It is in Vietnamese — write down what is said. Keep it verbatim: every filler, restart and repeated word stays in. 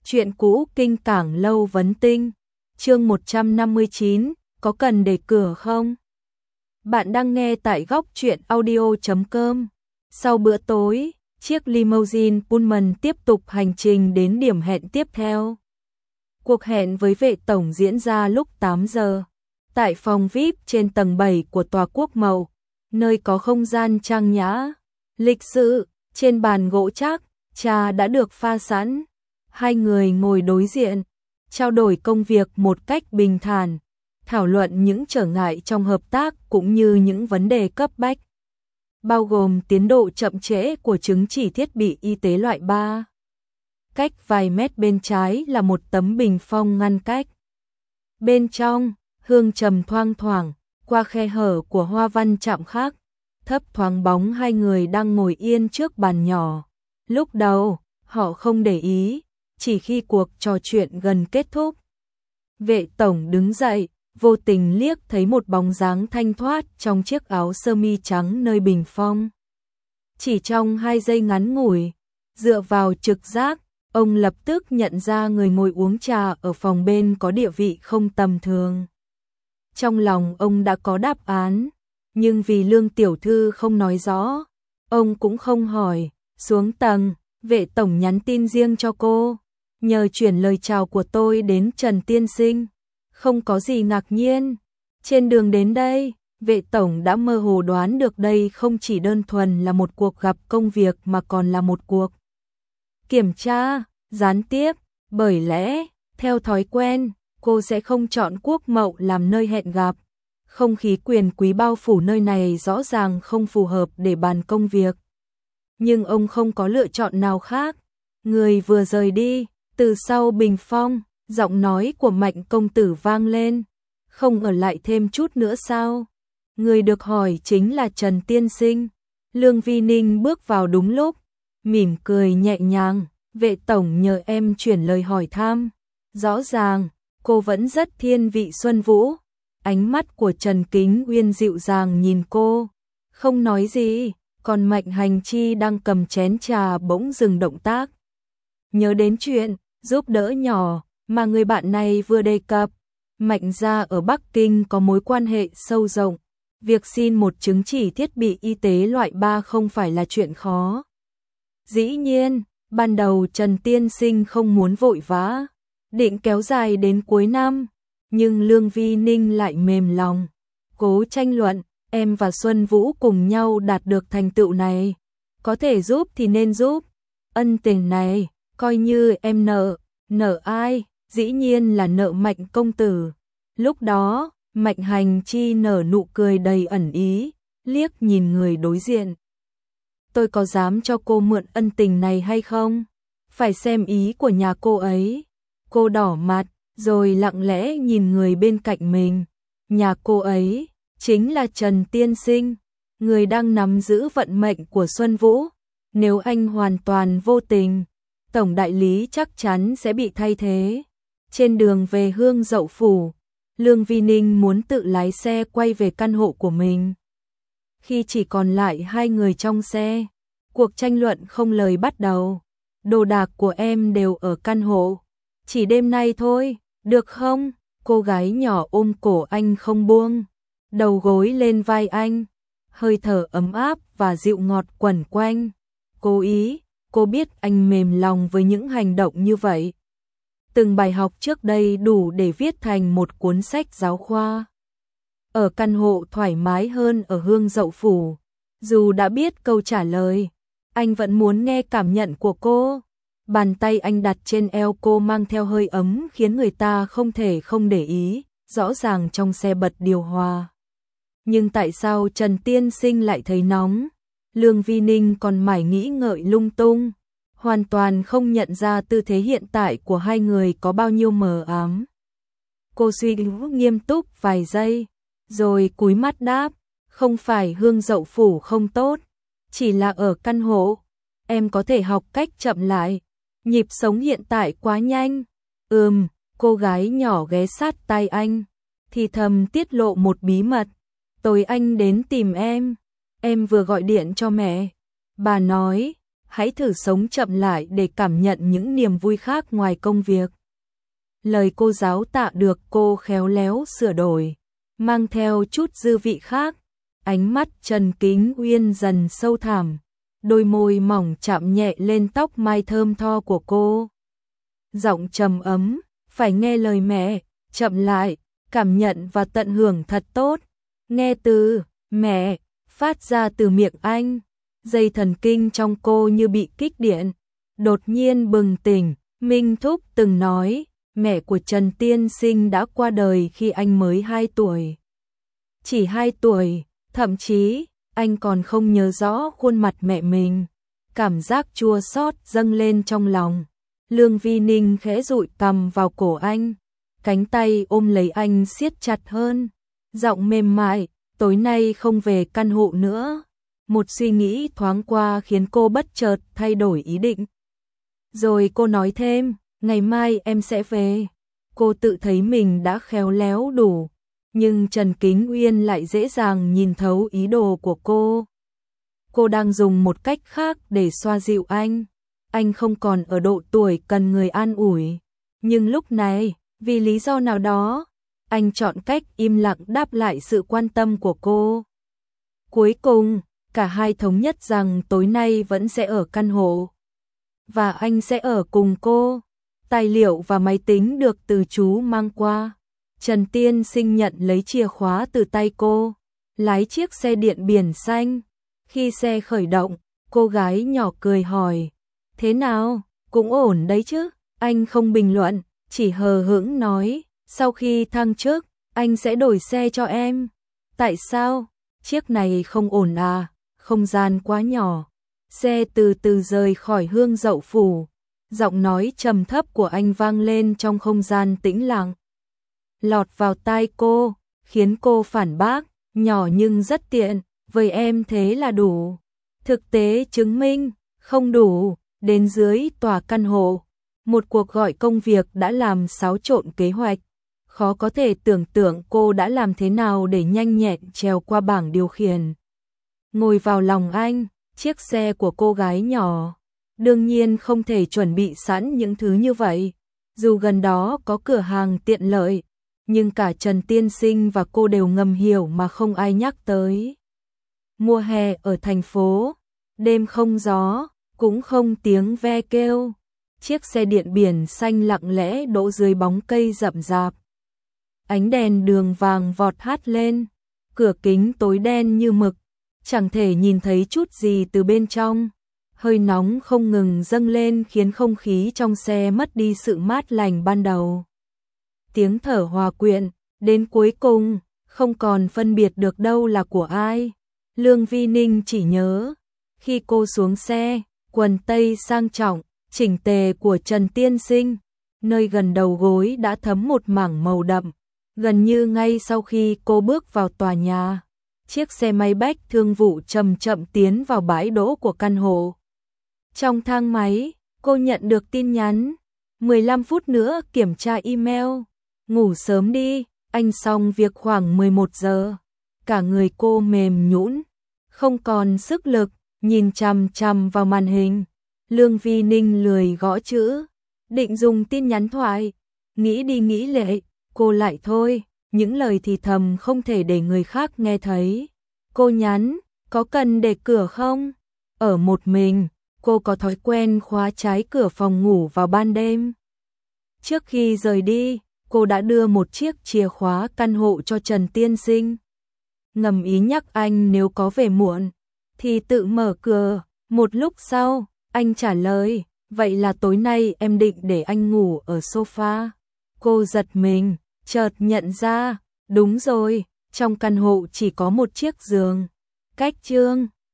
Chuyện cũ kinh cảng lâu vấn tinh. Chương một trăm năm mươi chín, có cần để cửa không? Bạn đang nghe tại góc truyện audio chấm com. Sau bữa tối, chiếc limousine Pullman tiếp tục hành trình đến điểm hẹn tiếp theo. Cuộc hẹn với vệ tổng diễn ra lúc tám giờ. Tại phòng vi ai pi trên tầng bảy của tòa Quốc Mậu, nơi có không gian trang nhã, lịch sự, trên bàn gỗ chắc, trà đã được pha sẵn. Hai người ngồi đối diện, trao đổi công việc một cách bình thản, thảo luận những trở ngại trong hợp tác cũng như những vấn đề cấp bách, bao gồm tiến độ chậm trễ của chứng chỉ thiết bị y tế loại ba. Cách vài mét bên trái là một tấm bình phong ngăn cách. Bên trong, hương trầm thoang thoảng, qua khe hở của hoa văn chạm khắc, thấp thoáng bóng hai người đang ngồi yên trước bàn nhỏ. Lúc đầu, họ không để ý, chỉ khi cuộc trò chuyện gần kết thúc. Vệ tổng đứng dậy, vô tình liếc thấy một bóng dáng thanh thoát trong chiếc áo sơ mi trắng nơi bình phong. Chỉ trong hai giây ngắn ngủi, dựa vào trực giác, ông lập tức nhận ra người ngồi uống trà ở phòng bên có địa vị không tầm thường. Trong lòng ông đã có đáp án, nhưng vì Lương tiểu thư không nói rõ, ông cũng không hỏi. Xuống tầng, vệ tổng nhắn tin riêng cho cô, nhờ chuyển lời chào của tôi đến Trần tiên sinh. Không có gì ngạc nhiên. Trên đường đến đây, vệ tổng đã mơ hồ đoán được đây không chỉ đơn thuần là một cuộc gặp công việc mà còn là một cuộc kiểm tra gián tiếp. Bởi lẽ, theo thói quen, cô sẽ không chọn Quốc Mậu làm nơi hẹn gặp. Không khí quyền quý bao phủ nơi này rõ ràng không phù hợp để bàn công việc. Nhưng ông không có lựa chọn nào khác. Người vừa rời đi, từ sau bình phong, giọng nói của Mạnh công tử vang lên. Không ở lại thêm chút nữa sao? Người được hỏi chính là Trần tiên sinh. Lương Vi Ninh bước vào đúng lúc, mỉm cười nhẹ nhàng. Vệ tổng nhờ em chuyển lời hỏi thăm. Rõ ràng, cô vẫn rất thiên vị Xuân Vũ. Ánh mắt của Trần Kính Uyên dịu dàng nhìn cô, không nói gì. Còn Mạnh Hành Chi đang cầm chén trà bỗng dừng động tác. Nhớ đến chuyện giúp đỡ nhỏ mà người bạn này vừa đề cập. Mạnh gia ở Bắc Kinh có mối quan hệ sâu rộng. Việc xin một chứng chỉ thiết bị y tế loại ba không phải là chuyện khó. Dĩ nhiên, ban đầu Trần tiên sinh không muốn vội vã, định kéo dài đến cuối năm. Nhưng Lương Vi Ninh lại mềm lòng, cố tranh luận. Em và Xuân Vũ cùng nhau đạt được thành tựu này, có thể giúp thì nên giúp. Ân tình này, coi như em nợ. Nợ ai? Dĩ nhiên là nợ Mạnh công tử. Lúc đó, Mạnh Hành Chi nở nụ cười đầy ẩn ý, liếc nhìn người đối diện. Tôi có dám cho cô mượn ân tình này hay không? Phải xem ý của nhà cô ấy. Cô đỏ mặt, rồi lặng lẽ nhìn người bên cạnh mình. Nhà cô ấy chính là Trần tiên sinh, người đang nắm giữ vận mệnh của Xuân Vũ. Nếu anh hoàn toàn vô tình, tổng đại lý chắc chắn sẽ bị thay thế. Trên đường về Hương Dậu phủ, Lương Vi Ninh muốn tự lái xe quay về căn hộ của mình. Khi chỉ còn lại hai người trong xe, cuộc tranh luận không lời bắt đầu. Đồ đạc của em đều ở căn hộ, chỉ đêm nay thôi, được không? Cô gái nhỏ ôm cổ anh không buông, đầu gối lên vai anh, hơi thở ấm áp và dịu ngọt quẩn quanh. Cố ý, cô biết anh mềm lòng với những hành động như vậy. Từng bài học trước đây đủ để viết thành một cuốn sách giáo khoa. Ở căn hộ thoải mái hơn ở Hương Dậu phủ, dù đã biết câu trả lời, anh vẫn muốn nghe cảm nhận của cô. Bàn tay anh đặt trên eo cô mang theo hơi ấm khiến người ta không thể không để ý. Rõ ràng trong xe bật điều hòa, nhưng tại sao Trần tiên sinh lại thấy nóng? Lương Vi Ninh còn mải nghĩ ngợi lung tung, hoàn toàn không nhận ra tư thế hiện tại của hai người có bao nhiêu mờ ám. Cô suy nghĩ nghiêm túc vài giây, rồi cúi mắt đáp, không phải Hương Dậu phủ không tốt, chỉ là ở căn hộ, em có thể học cách chậm lại, nhịp sống hiện tại quá nhanh. Ừm, cô gái nhỏ ghé sát tai anh, thì thầm tiết lộ một bí mật. Tối anh đến tìm em, em vừa gọi điện cho mẹ. Bà nói, hãy thử sống chậm lại để cảm nhận những niềm vui khác ngoài công việc. Lời cô giáo Tạ được cô khéo léo sửa đổi, mang theo chút dư vị khác. Ánh mắt Trần Kính Uyên dần sâu thẳm, đôi môi mỏng chạm nhẹ lên tóc mai thơm tho của cô. Giọng trầm ấm, phải nghe lời mẹ, chậm lại, cảm nhận và tận hưởng thật tốt. Nghe từ mẹ phát ra từ miệng anh, dây thần kinh trong cô như bị kích điện, đột nhiên bừng tỉnh. Minh Thúc từng nói, mẹ của Trần Tiên Sinh đã qua đời khi anh mới hai tuổi. Chỉ hai tuổi, thậm chí, anh còn không nhớ rõ khuôn mặt mẹ mình. Cảm giác chua xót dâng lên trong lòng. Lương Vi Ninh khẽ dụi cằm vào cổ anh, cánh tay ôm lấy anh siết chặt hơn. Giọng mềm mại, tối nay không về căn hộ nữa. Một suy nghĩ thoáng qua khiến cô bất chợt thay đổi ý định. Rồi cô nói thêm, ngày mai em sẽ về. Cô tự thấy mình đã khéo léo đủ, nhưng Trần Kính Uyên lại dễ dàng nhìn thấu ý đồ của cô. Cô đang dùng một cách khác để xoa dịu anh. Anh không còn ở độ tuổi cần người an ủi. Nhưng lúc này, vì lý do nào đó, anh chọn cách im lặng đáp lại sự quan tâm của cô. Cuối cùng, cả hai thống nhất rằng tối nay vẫn sẽ ở căn hộ. Và anh sẽ ở cùng cô. Tài liệu và máy tính được từ chú mang qua. Trần Tiên Sinh nhận lấy chìa khóa từ tay cô, lái chiếc xe điện biển xanh. Khi xe khởi động, cô gái nhỏ cười hỏi, thế nào, cũng ổn đấy chứ? Anh không bình luận, chỉ hờ hững nói, sau khi thăng chức, anh sẽ đổi xe cho em. Tại sao? Chiếc này không ổn à? Không gian quá nhỏ. Xe từ từ rời khỏi Hương Dậu Phủ. Giọng nói trầm thấp của anh vang lên trong không gian tĩnh lặng. Lọt vào tai cô, khiến cô phản bác, nhỏ nhưng rất tiện, với em thế là đủ. Thực tế chứng minh, không đủ. Đến dưới tòa căn hộ, một cuộc gọi công việc đã làm xáo trộn kế hoạch. Khó có thể tưởng tượng cô đã làm thế nào để nhanh nhẹn trèo qua bảng điều khiển. Ngồi vào lòng anh, chiếc xe của cô gái nhỏ. Đương nhiên không thể chuẩn bị sẵn những thứ như vậy. Dù gần đó có cửa hàng tiện lợi, nhưng cả Trần Tiên Sinh và cô đều ngầm hiểu mà không ai nhắc tới. Mùa hè ở thành phố, đêm không gió, cũng không tiếng ve kêu. Chiếc xe điện biển xanh lặng lẽ đỗ dưới bóng cây rậm rạp. Ánh đèn đường vàng vọt hắt lên, cửa kính tối đen như mực, chẳng thể nhìn thấy chút gì từ bên trong. Hơi nóng không ngừng dâng lên khiến không khí trong xe mất đi sự mát lành ban đầu. Tiếng thở hòa quyện, đến cuối cùng, không còn phân biệt được đâu là của ai. Lương Vi Ninh chỉ nhớ, khi cô xuống xe, quần tây sang trọng, chỉnh tề của Trần Tiên Sinh, nơi gần đầu gối đã thấm một mảng màu đậm. Gần như ngay sau khi cô bước vào tòa nhà, chiếc xe máy bách thương vụ chậm chậm tiến vào bãi đỗ của căn hộ. Trong thang máy, cô nhận được tin nhắn, mười lăm phút nữa kiểm tra email. Ngủ sớm đi, anh xong việc khoảng mười một giờ. Cả người cô mềm nhũn, không còn sức lực, nhìn chằm chằm vào màn hình. Lương Vi Ninh lười gõ chữ, định dùng tin nhắn thoại. Nghĩ đi nghĩ lại, cô lại thôi, những lời thì thầm không thể để người khác nghe thấy. Cô nhắn, có cần để cửa không? Ở một mình, cô có thói quen khóa trái cửa phòng ngủ vào ban đêm. Trước khi rời đi, cô đã đưa một chiếc chìa khóa căn hộ cho Trần Tiên Sinh. Ngầm ý nhắc anh nếu có về muộn, thì tự mở cửa. Một lúc sau, anh trả lời, vậy là tối nay em định để anh ngủ ở sofa. Cô giật mình, chợt nhận ra, đúng rồi, trong căn hộ chỉ có một chiếc giường. Cách chương